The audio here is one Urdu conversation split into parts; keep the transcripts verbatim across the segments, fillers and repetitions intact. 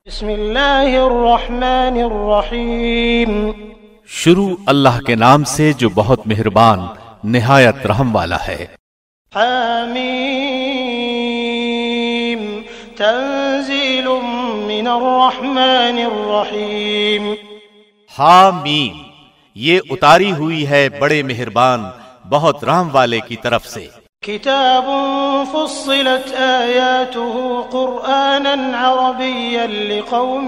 بسم اللہ الرحمن الرحیم، شروع اللہ کے نام سے جو بہت مہربان نہایت رحم والا ہے۔ حامیم تنزیل من الرحمن الرحیم۔ حامیم، یہ اتاری ہوئی ہے بڑے مہربان بہت رحم والے کی طرف سے۔ کتاب فصلت آیاته قرآنا عربیا لقوم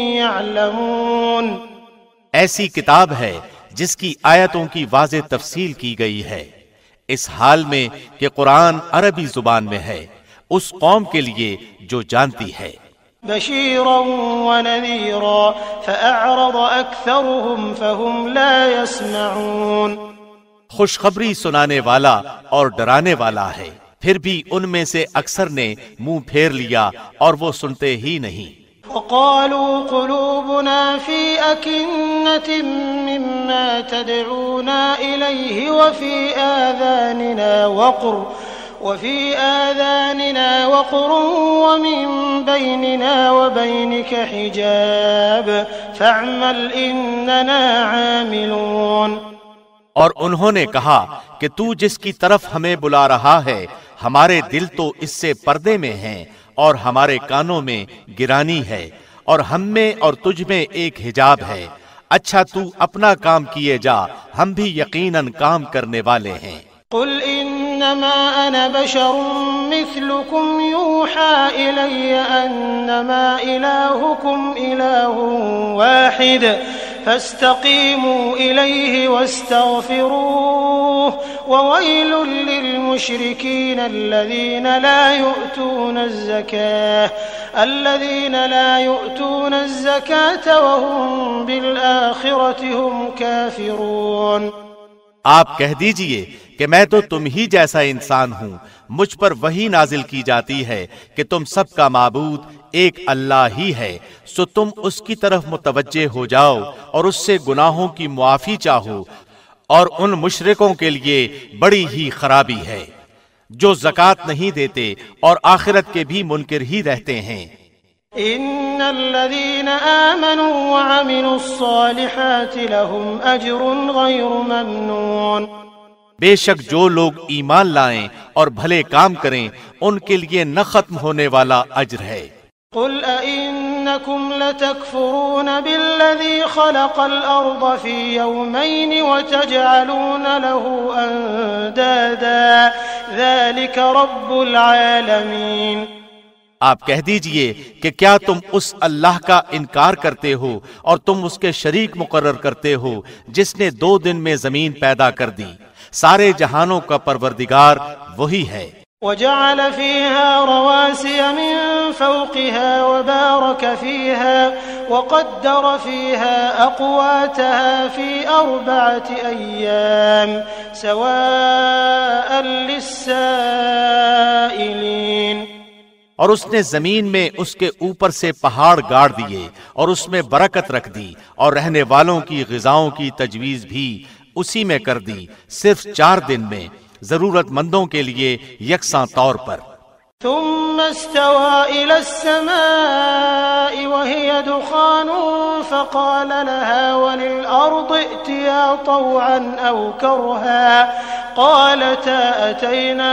یعلمون۔ ایسی کتاب ہے جس کی آیتوں کی واضح تفصیل کی گئی ہے، اس حال میں کہ قرآن عربی زبان میں ہے، اس قوم کے لیے جو جانتی ہے۔ بشیرا ونذیرا فأعرض اکثرهم فهم لا يسمعون۔ خوشخبری سنانے والا اور ڈرانے والا ہے، پھر بھی ان میں سے اکثر نے منہ پھیر لیا اور وہ سنتے ہی نہیں۔ وقالوا قلوبنا في أكنة مما تدعونا إليه وفي آذاننا وقر وفي آذاننا وقر ومن بيننا وبينك حجاب فاعمل إننا عاملون۔ اور انہوں نے کہا کہ تو جس کی طرف ہمیں بلا رہا ہے ہمارے دل تو اس سے پردے میں ہیں اور ہمارے کانوں میں گرانی ہے، اور ہم میں اور تجھ میں ایک حجاب ہے، اچھا تو اپنا کام کیے جا، ہم بھی یقیناً کام کرنے والے ہیں۔ قل انما انا بشر مثلكم يوحى الي انما الهكم اله واحد فاستقيموا اليه واستغفروه وويل للمشركين الذين لا يؤتون الزكاة الذين لا يؤتون الزكاة وهم بالآخرة هم كافرون۔ آپ کہہ دیجئے کہ میں تو تم ہی جیسا انسان ہوں، مجھ پر وہی نازل کی جاتی ہے کہ تم سب کا معبود ایک اللہ ہی ہے، سو تم اس کی طرف متوجہ ہو جاؤ اور اس سے گناہوں کی معافی چاہو، اور ان مشرکوں کے لیے بڑی ہی خرابی ہے جو زکوٰۃ نہیں دیتے اور آخرت کے بھی منکر ہی رہتے ہیں۔ ان الذين آمنوا وعملوا الصالحات لهم اجر غير ممنون۔ بے شک جو لوگ ایمان لائیں اور بھلے کام کریں ان کے لیے نہ ختم ہونے والا اجر ہے۔ قل أئنكم لتكفرون بالذي خلق الأرض في يومين وتجعلون له أندادا ذلك رب العالمين۔ آپ کہہ دیجئے کہ کیا تم اس اللہ کا انکار کرتے ہو اور تم اس کے شریک مقرر کرتے ہو جس نے دو دن میں زمین پیدا کر دی، سارے جہانوں کا پروردگار وہی ہے۔ وجعل فيها رواسي من فوقها وبارك فيها وقدر فيها أقواتها في أربعة أيام سواء للسائلين۔ اور اس نے زمین میں اس کے اوپر سے پہاڑ گاڑ دیے اور اس میں برکت رکھ دی اور رہنے والوں کی غذاؤں کی تجویز بھی اسی میں کر دی، صرف چار دن میں ضرورت مندوں کے لیے یکساں طور پر۔ ثم استوى إلى السماء وهي دخان فقال لها وللأرض ائتيا طوعا أو كرها قالتا أتينا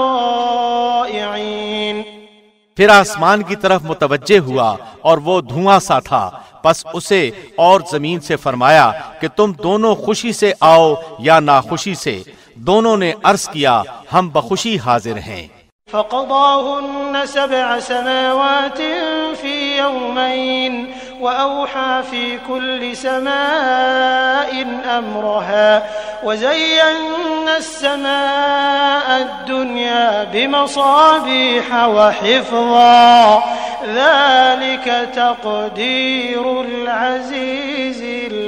طائعين۔ پھر آسمان کی طرف متوجہ ہوا اور وہ دھواں سا تھا، پس اسے اور زمین سے فرمایا کہ تم دونوں خوشی سے آؤ یا ناخوشی سے، دونوں نے عرض کیا ہم بخوشی حاضر ہیں۔ فقضاهن سبع سماوات في يومين وأوحى في كل سماء أمرها وزينا السماء الدنيا بمصابيح وحفظا ذلك تقدير العزيز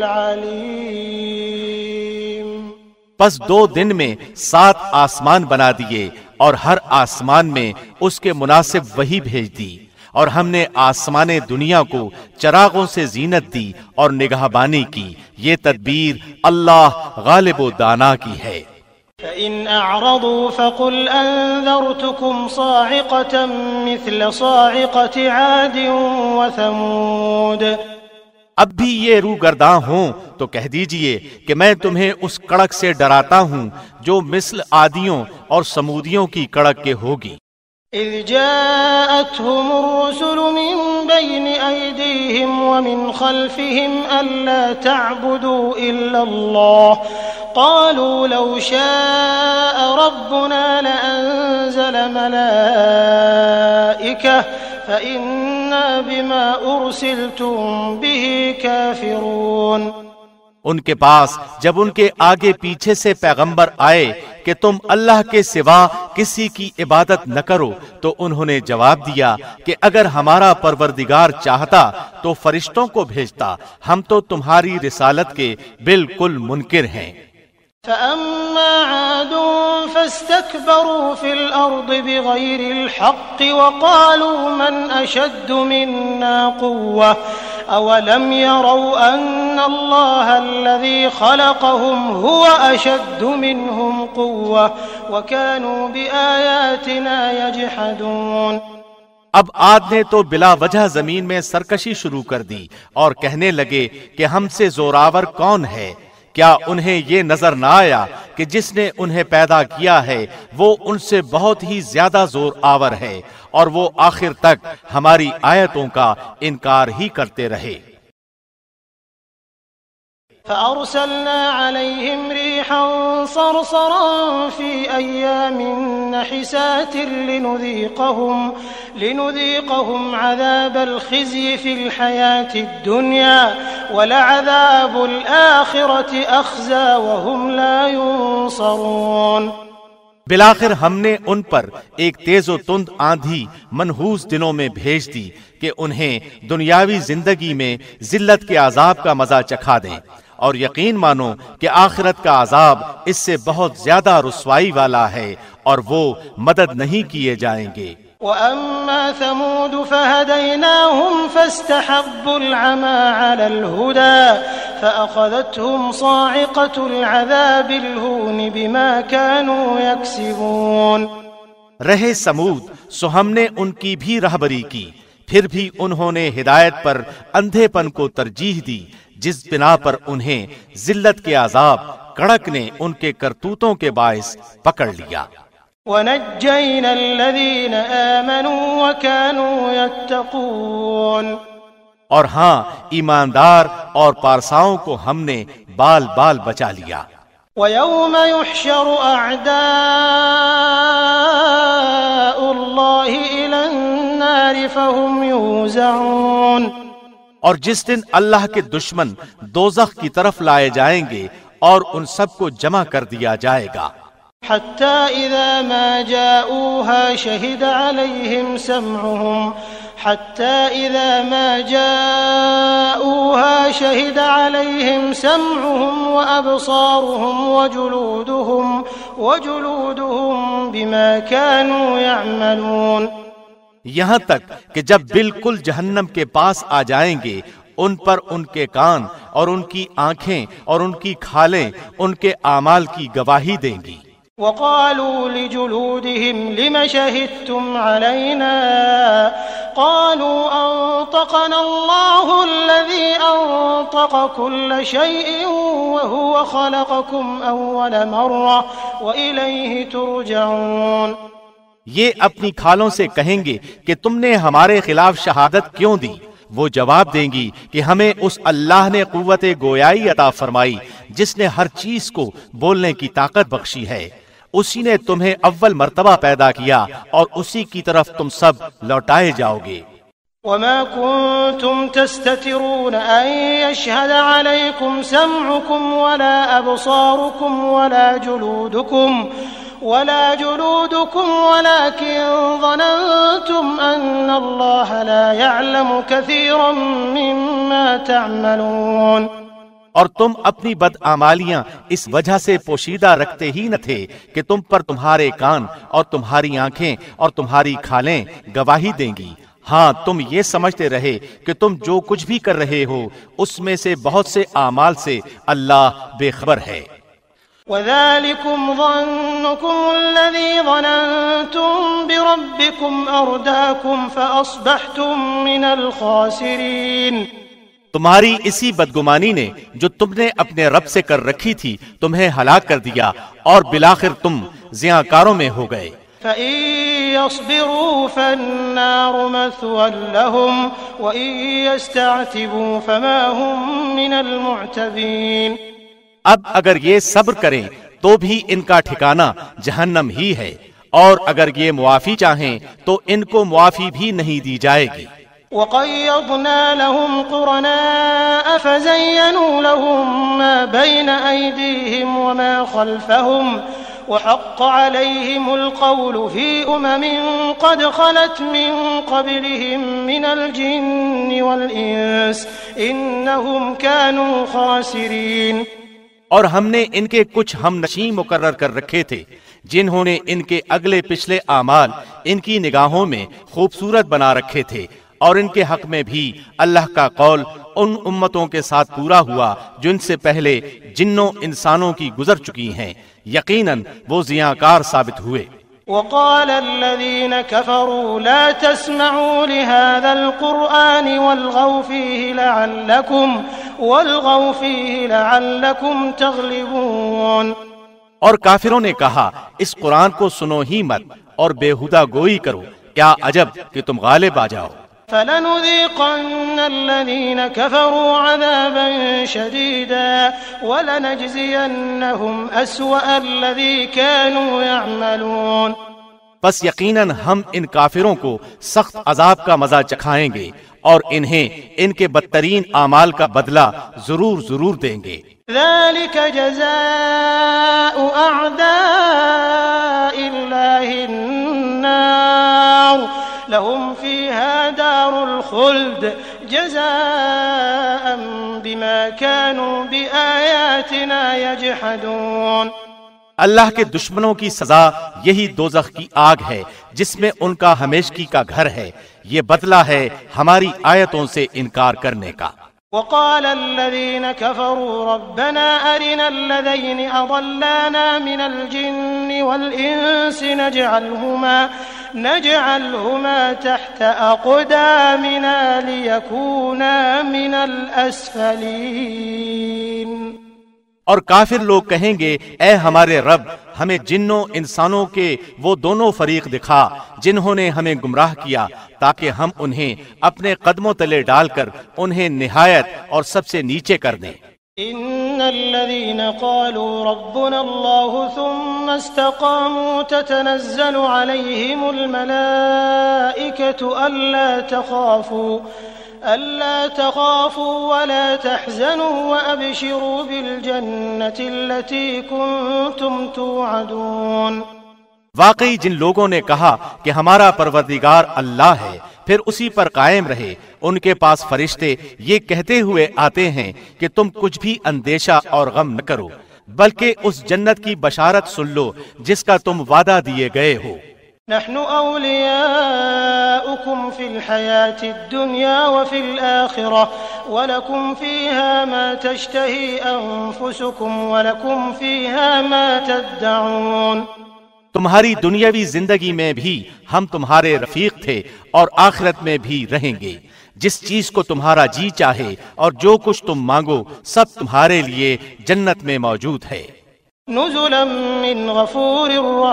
العليم۔ پس دو دن میں سات آسمان بنا دیے اور ہر آسمان میں اس کے مناسب وحی بھیج دی، اور ہم نے آسمان دنیا کو چراغوں سے زینت دی اور نگہبانی کی، یہ تدبیر اللہ غالب و دانا کی ہے۔ فإن أعرضوا فقل أنذرتكم صاعقة مثل صاعقة عاد وثمود۔ اب بھی یہ روگرداں ہوں تو کہہ دیجئے کہ میں تمہیں اس کڑک سے ڈراتا ہوں جو مثل عادیوں اور سمودیوں کی کڑک کے ہوگی۔ إذ جاءتهم الرسل من بين أيديهم ومن خلفهم ألا تعبدوا إلا الله قالوا لو شاء ربنا لأنزل ملائكة فإنا بما أرسلتم به كافرون۔ ان کے پاس جب ان کے آگے پیچھے سے پیغمبر آئے کہ تم اللہ کے سوا کسی کی عبادت نہ کرو تو انہوں نے جواب دیا کہ اگر ہمارا پروردگار چاہتا تو فرشتوں کو بھیجتا، ہم تو تمہاری رسالت کے بالکل منکر ہیں۔ فأما عاد فاستكبروا في الأرض بغير الحق وقالوا من أشد منا قوة أولم يروا أن الله الذي خلقهم هو أشد منهم قوة وكانوا بآياتنا يجحدون۔ اب عاد نے تو بلا وجہ زمین میں سرکشی شروع کر دی اور کہنے لگے کہ ہم سے زوراور کون ہے؟ کیا انہیں یہ نظر نہ آیا کہ جس نے انہیں پیدا کیا ہے وہ ان سے بہت ہی زیادہ زور آور ہے، اور وہ آخر تک ہماری آیتوں کا انکار ہی کرتے رہے۔ فأرسلنا عليهم ريحا صرصرا في أيام نحسات لنذيقهم لنذيقهم عذاب الخزي في الحياة الدنيا ولعذاب الآخرة أخزى وهم لا ينصرون۔ بالآخر ہم نے ان پر ایک تیز و تند آندھی منحوس دنوں میں بھیج دی کہ انہیں دنیاوی زندگی میں ذلت کے عذاب کا مزہ چکھا دیں، اور یقین مانو کہ آخرت کا عذاب اس سے بہت زیادہ رسوائی والا ہے اور وہ مدد نہیں کیے جائیں گے۔ وَأَمَّا ثَمُودُ فَهَدَيْنَاهُمْ فَاسْتَحَبُّوا الْعَمَى عَلَى الْهُدَى فَأَخَذَتْهُمْ صَاعِقَةُ الْعَذَابِ الْهُونِ بِمَا كَانُوا يَكْسِبُونَ۔ رہے سمود سو ہم نے ان کی بھی رہبری کی، پھر بھی انہوں نے ہدایت پر اندھے پن کو ترجیح دی، جس بنا پر انہیں ذلت کے عذاب کڑک نے ان کے کرتوتوں کے باعث پکڑ لیا۔ وَنَجَّيْنَا الَّذِينَ آمَنُوا وَكَانُوا يَتَّقُونَ۔ اور ہاں ایماندار اور پارساؤں کو ہم نے بال بال بچا لیا۔ وَيَوْمَ يُحْشَرُ أَعْدَاءُ اللَّهِ إِلَى النَّارِ فَهُمْ يُوزَعُونَ۔ اور جس دن اللہ کے دشمن دوزخ کی طرف لائے جائیں گے اور ان سب کو جمع کر دیا جائے گا۔ حَتَّى إِذَا مَا جَاءُوهَا شَهِدَ عَلَيْهِمْ سَمْعُهُمْ حَتَّى إِذَا مَا جَاءُوهَا شَهِدَ عَلَيْهِمْ سَمْعُهُمْ وَأَبْصَارُهُمْ وَجُلُودُهُمْ وَجُلُودُهُمْ بِمَا كَانُوا يَعْمَلُونَ۔ یہاں تک کہ جب بالکل جہنم کے پاس آ جائیں گے ان پر ان کے کان اور ان کی آنکھیں اور ان کی کھالیں ان کے اعمال کی گواہی دیں گی۔ وَقَالُوا لِجُلُودِهِمْ لِمَ شَهِدتُّمْ عَلَيْنَا قَالُوا أَنطَقَنَا اللَّهُ الَّذِي أَنطَقَ كُلَّ شَيْءٍ وَهُوَ خَلَقَكُمْ أَوَّلَ مَرَّةٍ وَإِلَيْهِ تُرْجَعُونَ۔ یہ اپنی کھالوں سے کہیں گے کہ تم نے ہمارے خلاف شہادت کیوں دی؟ وہ جواب دیں گی کہ ہمیں اس اللہ نے قوت گویائی عطا فرمائی جس نے ہر چیز کو بولنے کی طاقت بخشی ہے، اسی نے تمہیں اول مرتبہ پیدا کیا اور اسی کی طرف تم سب لوٹائے جاؤ گے۔ وَمَا كُنتُمْ تَسْتَتِرُونَ أَن يَشْهَدَ عَلَيْكُمْ سَمْعُكُمْ وَلَا أَبْصَارُكُمْ وَلَا جُلُودُكُمْ ولا جلودكم ولكن ظننتم أن الله لا يعلم كثيرا مما تعملون۔ اور تم اپنی بدعمالیاں اس وجہ سے پوشیدہ رکھتے ہی نہ تھے کہ تم پر تمہارے کان اور تمہاری آنکھیں اور تمہاری کھالیں گواہی دیں گی۔ ہاں تم یہ سمجھتے رہے کہ تم جو کچھ بھی کر رہے ہو اس میں سے بہت سے اعمال سے اللہ بے خبر ہے۔ وَذَلِكُمْ ظَنُّكُمُ الَّذِي ظَنَنْتُمْ بِرَبِّكُمْ أَرْدَاكُمْ فَأَصْبَحْتُمْ مِنَ الْخَاسِرِينَ تمہاری اسی بدگمانی نے جو تم نے اپنے رب سے کر رکھی تھی تمہیں ہلاک کر دیا اور بالآخر تم زیانکاروں میں ہو گئے۔ فَإِن يَصْبِرُوا فَالنَّارُ مَثْوًى لَهُمْ وَإِن يَسْتَعْتِبُوا فَمَا هُمْ مِنَ الْمُعْتَبِينَ اب اگر یہ صبر کریں تو بھی ان کا ٹھکانہ جہنم ہی ہے، اور اگر یہ معافی چاہیں تو ان کو معافی بھی نہیں دی جائے گی۔ وَقَيَّضْنَا لَهُمْ قُرَنَاءَ فَزَيَّنُوا لَهُم مَّا بَيْنَ أَيْدِيهِمْ وَمَا خَلْفَهُمْ وَحَقَّ عَلَيْهِمُ الْقَوْلُ فِي أُمَمٍ قَدْ خَلَتْ مِن قَبْلِهِم مِّنَ الْجِنِّ وَالْإِنسِ إِنَّهُمْ كَانُوا خَاسِرِينَ اور ہم نے ان کے کچھ ہم نشین مقرر کر رکھے تھے جنہوں نے ان کے اگلے پچھلے اعمال ان کی نگاہوں میں خوبصورت بنا رکھے تھے، اور ان کے حق میں بھی اللہ کا قول ان امتوں کے ساتھ پورا ہوا جن سے پہلے جنوں انسانوں کی گزر چکی ہیں، یقیناً وہ زیانکار ثابت ہوئے۔ وقال الذين كفروا لا تسمعوا لهذا القرآن والغوا فيه لعلكم والغوا فيه لعلكم تغلبون اور کافروں نے کہا اس قرآن کو سنو ہی مت اور بےہودہ گوئی کرو، کیا عجب کہ تم غالب آ جاؤ۔ فَلَنُذِيقَنَّ الَّذِينَ كَفَرُوا عَذَابًا شَدِيدًا وَلَنَجْزِيَنَّهُمْ أَسْوَأَ الَّذِي كَانُوا يَعْمَلُونَ بس یقیناً ہم ان کافروں کو سخت عذاب کا مزہ چکھائیں گے اور انہیں ان کے بدترین اعمال کا بدلہ ضرور ضرور دیں گے۔ ذَلِكَ جَزَاءُ أَعْدَاءِ اللَّهِ النَّارُ لهم فيها دار الخلد جزاء بما كانوا بآياتنا يجحدون اللہ کے دشمنوں کی سزا یہی دوزخ کی آگ ہے جس میں ان کا ہمیشگی کا گھر ہے، یہ بدلہ ہے ہماری آیتوں سے انکار کرنے کا۔ وقال الذين كفروا ربنا أرنا الذين أضلانا من الجن والإنس نجعلهما نجعلهما تحت أقدامنا ليكونا من الأسفلين اور کافر لوگ کہیں گے اے ہمارے رب ہمیں جنوں انسانوں کے وہ دونوں فریق دکھا جنہوں نے ہمیں گمراہ کیا تاکہ ہم انہیں اپنے قدموں تلے ڈال کر انہیں نہایت اور سب سے نیچے کر دیں۔ ان الذين قالوا ربنا الله ثم استقاموا تتنزل عليهم الملائكة ألا تخافوا ألا تخافوا ولا تحزنوا وأبشروا بالجنة التي كنتم توعدون واقعی جن لوگوں نے کہا کہ ہمارا پروردگار اللہ ہے پھر اسی پر قائم رہے، ان کے پاس فرشتے یہ کہتے ہوئے آتے ہیں کہ تم کچھ بھی اندیشہ اور غم نہ کرو بلکہ اس جنت کی بشارت سن لو جس کا تم وعدہ دیے گئے ہو۔ نحن أولياؤكم في الحياة الدنيا وفي الآخرة ولكم فيها ما تشتهي أنفسكم ولكم فيها ما تدعون تمہاری دنیاوی زندگی میں بھی ہم تمہارے رفیق تھے اور آخرت میں بھی رہیں گے، جس چیز کو تمہارا جی چاہے اور جو کچھ تم مانگو سب تمہارے لیے جنت میں موجود ہے۔ نزلا من غفور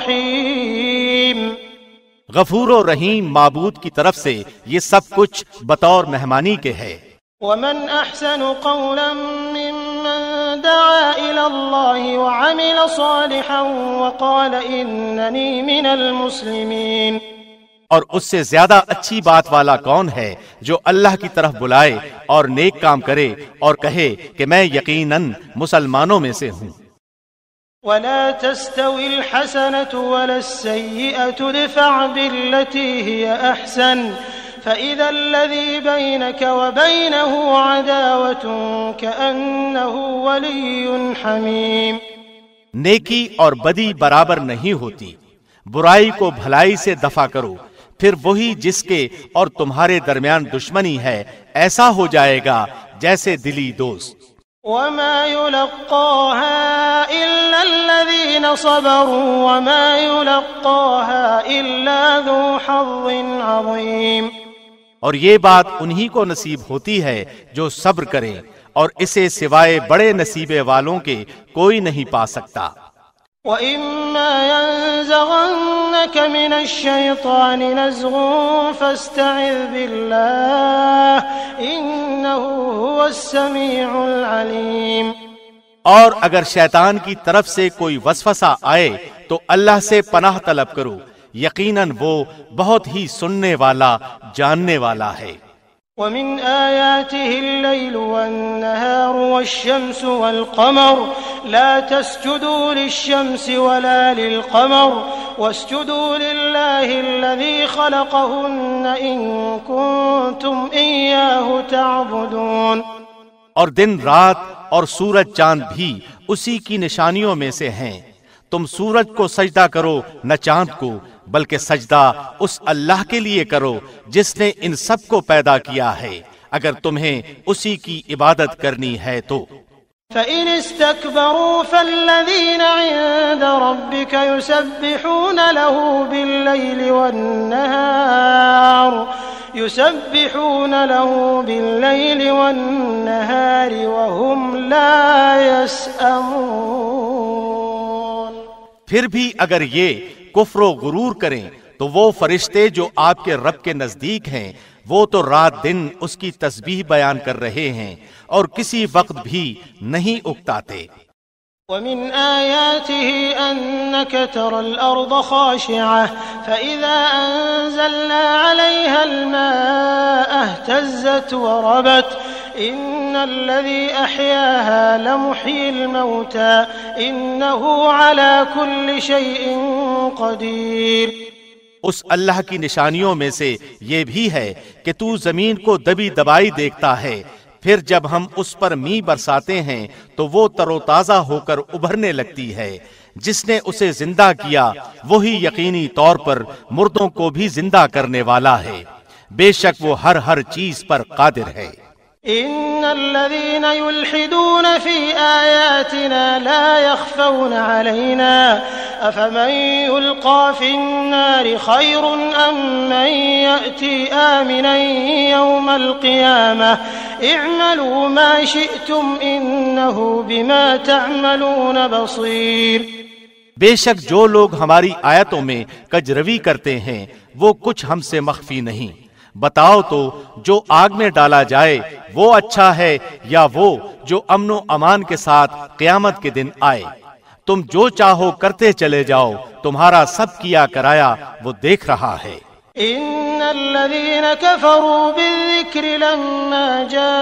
رحیم غفور و رحیم معبود کی طرف سے یہ سب کچھ بطور مہمانی کے ہے۔ ومن احسن قولا ممن دعا الى الله وعمل صالحا وقال انني من المسلمين اور اس سے زیادہ اچھی بات والا کون ہے جو اللہ کی طرف بلائے اور نیک کام کرے اور کہے کہ میں یقیناً مسلمانوں میں سے ہوں۔ ولا تستوي الحسنة ولا السيئة ادفع بالتي هي أحسن فإذا الذي بينك وبينه عداوة كأنه ولي حميم نیکی اور بدی برابر نہیں ہوتی، برائی کو بھلائی سے دفع کرو پھر وہی جس کے اور تمہارے درمیان دشمنی ہے ایسا ہو جائے گا جیسے دلی دوست۔ وما يلقاها إلا الذين صبروا وما يلقاها إلا ذو حظ عظيم۔ اور یہ بات انہی کو نصیب ہوتی ہے جو صبر کریں، اور اسے سوائے بڑے نصیبے والوں کے کوئی نہیں پا سکتا۔ وَإِمَّا يَنزَغَنَّكَ مِنَ الشَّيْطَانِ نَزْغٌ فَاسْتَعِذْ بِاللَّهِ إِنَّهُ هُوَ السَّمِيعُ الْعَلِيمُ۔ اور اگر شیطان کی طرف سے کوئی وسوسہ آئے تو اللہ سے پناہ طلب کرو، یقیناً وہ بہت ہی سننے والا، جاننے والا ہے۔ وَمِنْ آيَاتِهِ اللَّيْلُ وَالنَّهَارُ وَالشَّمْسُ وَالْقَمَرُ لَا تَسْجُدُوا لِلشَّمْسِ وَلَا لِلْقَمَرِ وَاسْجُدُوا لِلَّهِ الَّذِي خَلَقَهُنَّ إِن كُنتُمْ إِيَّاهُ تَعْبُدُونَ۔ اور دن رات اور سورج چاند بھی اسی کی نشانیوں میں سے ہیں، تم سورج کو سجدہ کرو نہ چاند کو، بلکہ سجدہ اس اللہ کے لیے کرو جس نے ان سب کو پیدا کیا ہے، اگر تمہیں اسی کی عبادت کرنی ہے تو۔ فَإِنِ اسْتَكْبَرُوا فَالَّذِينَ عِندَ رَبِّكَ يُسَبِّحُونَ لَهُ بِاللَّيْلِ وَالنَّهَارِ يُسَبِّحُونَ لَهُ بِاللَّيْلِ وَالنَّهَارِ وَهُمْ لَا يَسْأَمُونَ۔ پھر بھی اگر یہ کفر و غرور کریں تو وہ فرشتے جو آپ کے رب کے نزدیک ہیں، وہ تو رات دن اس کی تسبیح بیان کر رہے ہیں اور کسی وقت بھی نہیں اکتاتے۔ وَمِنْ آيَاتِهِ أَنَّكَ تَرَى الْأَرْضَ خَاشِعَةً فَإِذَا أَنزَلْنَا عَلَيْهَا الْمَاءَ اهْتَزَّتْ وَرَبَتْ إِنَّ الَّذِي أَحْيَاهَا لَمُحْيِي الْمَوْتَى إِنَّهُ عَلَى كُلِّ شَيْءٍ قَدِيرٌ۔ اس اللہ کی نشانیوں میں سے یہ بھی ہے کہ تو زمین کو دبی دبائی دیکھتا ہے، پھر جب ہم اس پر می برساتے ہیں تو وہ تر و تازہ ہو کر ابھرنے لگتی ہے۔ جس نے اسے زندہ کیا وہی یقینی طور پر مردوں کو بھی زندہ کرنے والا ہے، بے شک وہ ہر ہر چیز پر قادر ہے۔ إن الذين يلحدون في آياتنا لا يخفون علينا أفمن يلقى في النار خير أم من يأتي آمنا يوم القيامة اعملوا ما شئتم إنه بما تعملون بصير۔ بے شک جو لوگ ہماری آیتوں میں کجروی کرتے ہیں وہ کچھ ہم سے مخفی نہیں، بتاؤ تو جو آگ میں ڈالا جائے وہ اچھا ہے یا وہ جو امن و امان کے ساتھ قیامت کے دن آئے؟ تم جو چاہو کرتے چلے جاؤ، تمہارا سب کیا کرایا وہ دیکھ رہا ہے۔ ان الذين كفروا بالذكر لما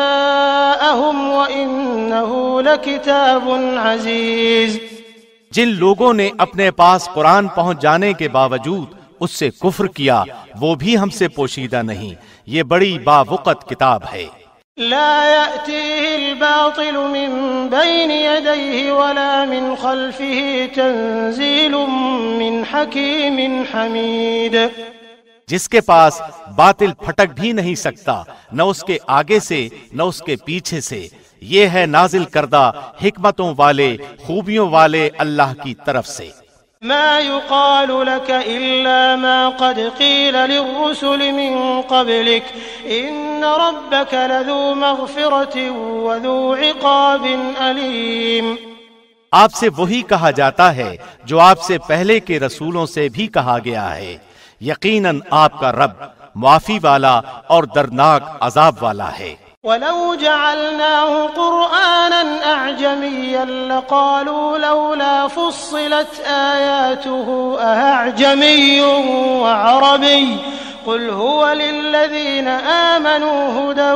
جاءهم وانه لكتاب عزيز۔ جن لوگوں نے اپنے پاس قرآن پہنچ جانے کے باوجود اس سے کفر کیا وہ بھی ہم سے پوشیدہ نہیں، یہ بڑی باوقت کتاب ہے۔ لا يأتيه الباطل من بين يديه ولا من خلفه تنزيل من حكيم حميد۔ جس کے پاس باطل پھٹک بھی نہیں سکتا، نہ اس کے آگے سے نہ اس کے پیچھے سے، یہ ہے نازل کردہ حکمتوں والے خوبیوں والے اللہ کی طرف سے۔ ما يقال لك إلا ما قد قيل للرسل من قبلك إن ربك لذو مغفرة وذو عقاب أليم۔ آپ سے وہی کہا جاتا ہے جو آپ سے پہلے کے رسولوں سے بھی کہا گیا ہے، یقیناً آپ کا رب معافی والا اور دردناک عذاب والا ہے۔ وَلَوْ جَعَلْنَاهُ قُرْآنًا أَعْجَمِيًّا لَقَالُوا لَوْلَا فُصِّلَتْ آيَاتُهُ أَأَعْجَمِيٌّ وَعَرَبِيٌّ قُلْ هُوَ لِلَّذِينَ آمَنُوا هُدًى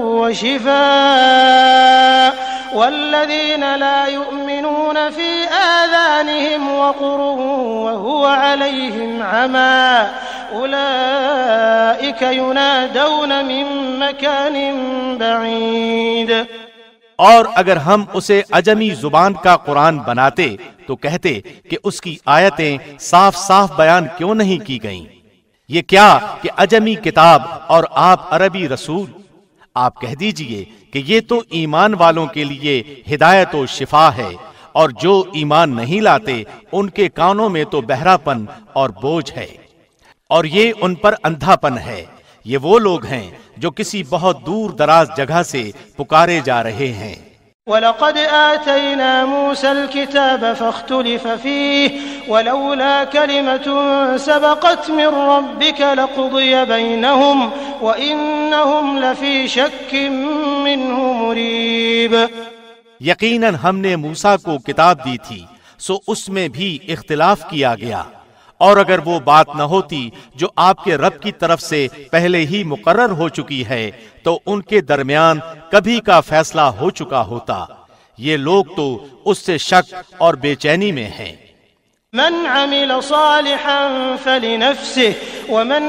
وَشِفَاءٌ وَالَّذِينَ لَا يُؤْمِنُونَ فِي آذَانِهِمْ وَقْرٌ وَهُوَ عَلَيْهِمْ عَمًى أُولَئِكَ يُنَادَوْنَ مِن مَّكَانٍ بَعِيدٍ۔ اور اگر ہم اسے عجمی زبان کا قرآن بناتے تو کہتے کہ اس کی آیتیں صاف صاف بیان کیوں نہیں کی گئیں؟ یہ کیا کہ عجمی کتاب اور آپ عربی رسول؟ آپ کہہ دیجئے کہ یہ تو ایمان والوں کے لیے ہدایت و شفا ہے، اور جو ایمان نہیں لاتے ان کے کانوں میں تو بہرا پن اور بوجھ ہے، اور یہ ان پر اندھا پن ہے۔ یہ وہ لوگ ہیں جو کسی بہت دور دراز جگہ سے پکارے جا رہے ہیں۔ وَلَقَدْ آتَيْنَا مُوسَى الْكِتَابَ فَاخْتُلِفَ فِيهِ وَلَوْلَا كَلِمَةٌ سَبَقَتْ مِنْ رَبِّكَ لَقُضِيَ بَيْنَهُمْ وَإِنَّهُمْ لَفِي شَكٍّ مِّنْهُ مُرِيبٍ۔ یقیناً ہم نے موسیٰ کو کتاب دی تھی، سو اس میں بھی اختلاف کیا گیا، اور اگر وہ بات نہ ہوتی جو آپ کے رب کی طرف سے پہلے ہی مقرر ہو چکی ہے تو ان کے درمیان کبھی کا فیصلہ ہو چکا ہوتا۔ یہ لوگ تو اس سے شک اور بے چینی میں ہیں۔ من عمل صالحا فلنفسه ومن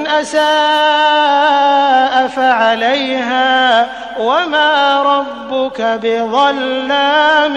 اساء فعليها وما ربك بظلام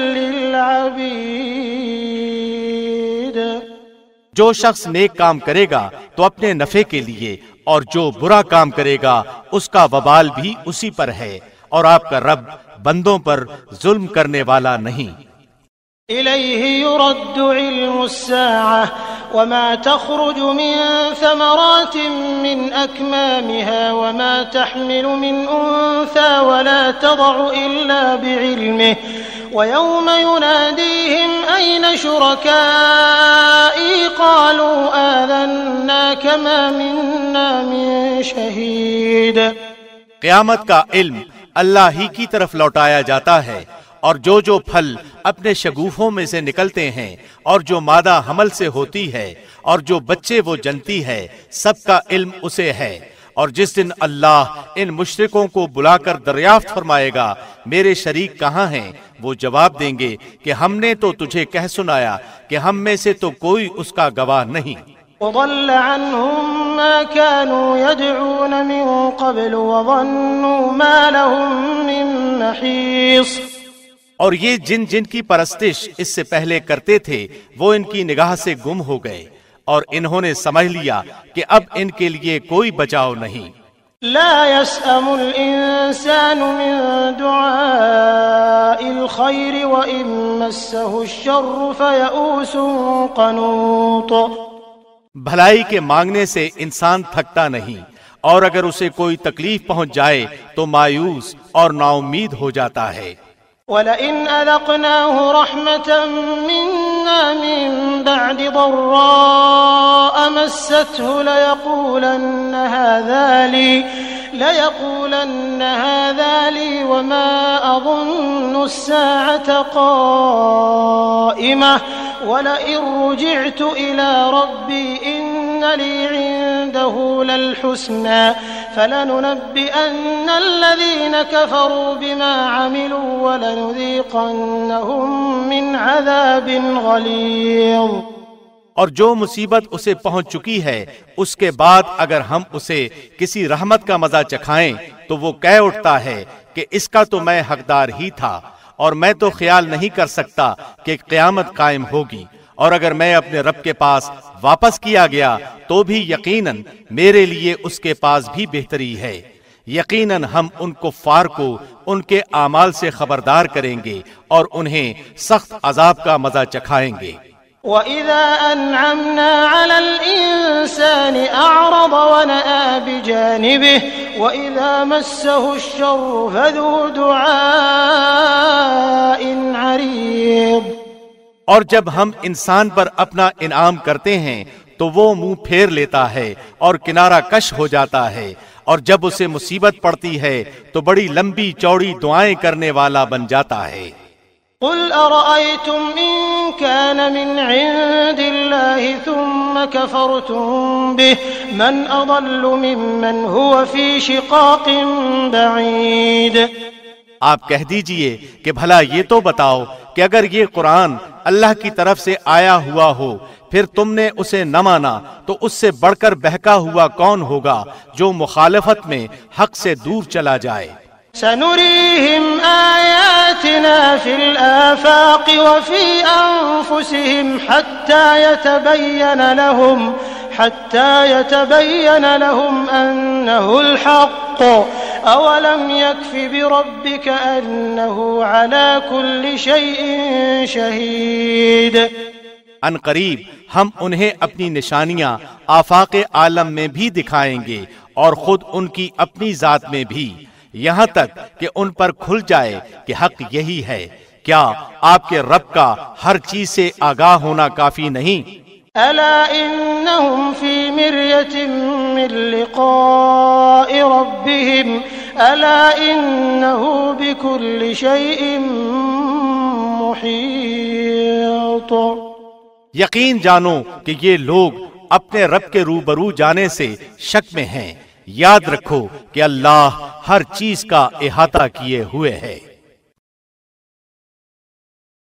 للعبيد۔ جو شخص نیک کام کرے گا تو اپنے نفع کے لیے، اور جو برا کام کرے گا اس کا وبال بھی اسی پر ہے، اور آپ کا رب بندوں پر ظلم کرنے والا نہیں۔ إليه يرد علم الساعة وما تخرج من ثمرات من أكمامها وما تحمل من أنثى ولا تضع إلا بعلمه ويوم يناديهم أين شركائي قالوا آذناك ما منا من شهيد۔ قیامت کا علم اللہ ہی کی طرف لوٹایا جاتا ہے، اور جو جو پھل اپنے شگوفوں میں سے نکلتے ہیں، اور جو مادہ حمل سے ہوتی ہے، اور جو بچے وہ جنتی ہے، سب کا علم اسے ہے۔ اور جس دن اللہ ان مشرکوں کو بلا کر دریافت فرمائے گا میرے شریک کہاں ہیں، وہ جواب دیں گے کہ ہم نے تو تجھے کہہ سنایا کہ ہم میں سے تو کوئی اس کا گواہ نہیں۔ وضل عنهم ما كانوا يدعون من قبل وظنوا ما لهم من محيص۔ اور یہ جن جن کی پرستش اس سے پہلے کرتے تھے وہ ان کی نگاہ سے گم ہو گئے، اور انہوں نے سمجھ لیا کہ اب ان کے لیے کوئی بچاؤ نہیں۔ لا يسأم الإنسان من دعاء الخير وإن مسه الشر فيئوس قنوط۔ بھلائی کے مانگنے سے انسان تھکتا نہیں، اور اگر اسے کوئی تکلیف پہنچ جائے تو مایوس اور نا امید ہو جاتا ہے۔ وَلَئِنْ أَذَقْنَاهُ رَحْمَةً مِنَّا مِن بَعْدِ ضَرَّاءٍ مَسَّتْهُ لَيَقُولَنَّ هَذَا لِي لَيَقُولَنَّ هَذَا لِي وَمَا أَظُنُّ السَّاعَةَ قَائِمَةً وَلَئِن رُّجِعْتُ إِلَى رَبِّي إِنَّ لِي عِندَهُ لَلْحُسْنَى فَلَنُنَبِّئَنَّ الَّذِينَ كَفَرُوا بِمَا عَمِلُوا وَلَنُذِيقَنَّهُم مِّنْ عَذَابٍ غَلِيظٍ۔ اور جو مصیبت اسے پہنچ چکی ہے اس کے بعد اگر ہم اسے کسی رحمت کا مزہ چکھائیں تو وہ کہہ اٹھتا ہے کہ اس کا تو میں حقدار ہی تھا، اور میں تو خیال نہیں کر سکتا کہ قیامت قائم ہوگی، اور اگر میں اپنے رب کے پاس واپس کیا گیا تو بھی یقیناً میرے لیے اس کے پاس بھی بہتری ہے۔ یقیناً ہم ان کفار کو ان کے اعمال سے خبردار کریں گے اور انہیں سخت عذاب کا مزہ چکھائیں گے۔ وَإِذَا أَنْعَمْنَا عَلَى الْإِنسَانِ أَعْرَضَ وَنَأَىٰ بِجَانِبِهِ وَإِذَا مَسَّهُ الشَّرُّ فَذُو دُعَاءٍ عَرِيضٍ۔ اور جب ہم انسان پر اپنا انعام کرتے ہیں تو وہ منہ پھیر لیتا ہے اور کنارہ کش ہو جاتا ہے، اور جب اسے مصیبت پڑتی ہے تو بڑی لمبی چوڑی دعائیں کرنے والا بن جاتا ہے۔ قل أرأيتم إن كان من عند الله ثم كفرتم به من أضل ممن هو في شقاق بعيد۔ آپ کہہ دیجئے کہ بھلا یہ تو بتاؤ کہ اگر یہ قرآن اللہ کی طرف سے آیا ہوا ہو پھر تم نے اسے نہ مانا تو اس سے بڑھ کر بہکا ہوا کون ہوگا جو مخالفت میں حق سے دور چلا جائے۔ سنريهم آياتنا في الآفاق وفي أنفسهم حتى يتبين لهم حتى يتبين لهم أنه الحق أولم يكف بربك أنه على كل شيء شهيد۔ ان قریب ہم انہیں اپنی نشانیاں آفاق عالم میں بھی دکھائیں گے اور خود ان کی اپنی ذات میں بھی، یہاں تک کہ ان پر کھل جائے کہ حق یہی ہے۔ کیا آپ کے رب کا ہر چیز سے آگاہ ہونا کافی نہیں؟ ألا إنهم في مرية من لقاء ربهم ألا إنه بكل شيء محيط۔ یقین جانو کہ یہ لوگ اپنے رب کے روبرو جانے سے شک میں ہیں، یاد رکھو کہ اللہ ہر چیز کا احاطہ کیے ہوئے ہے۔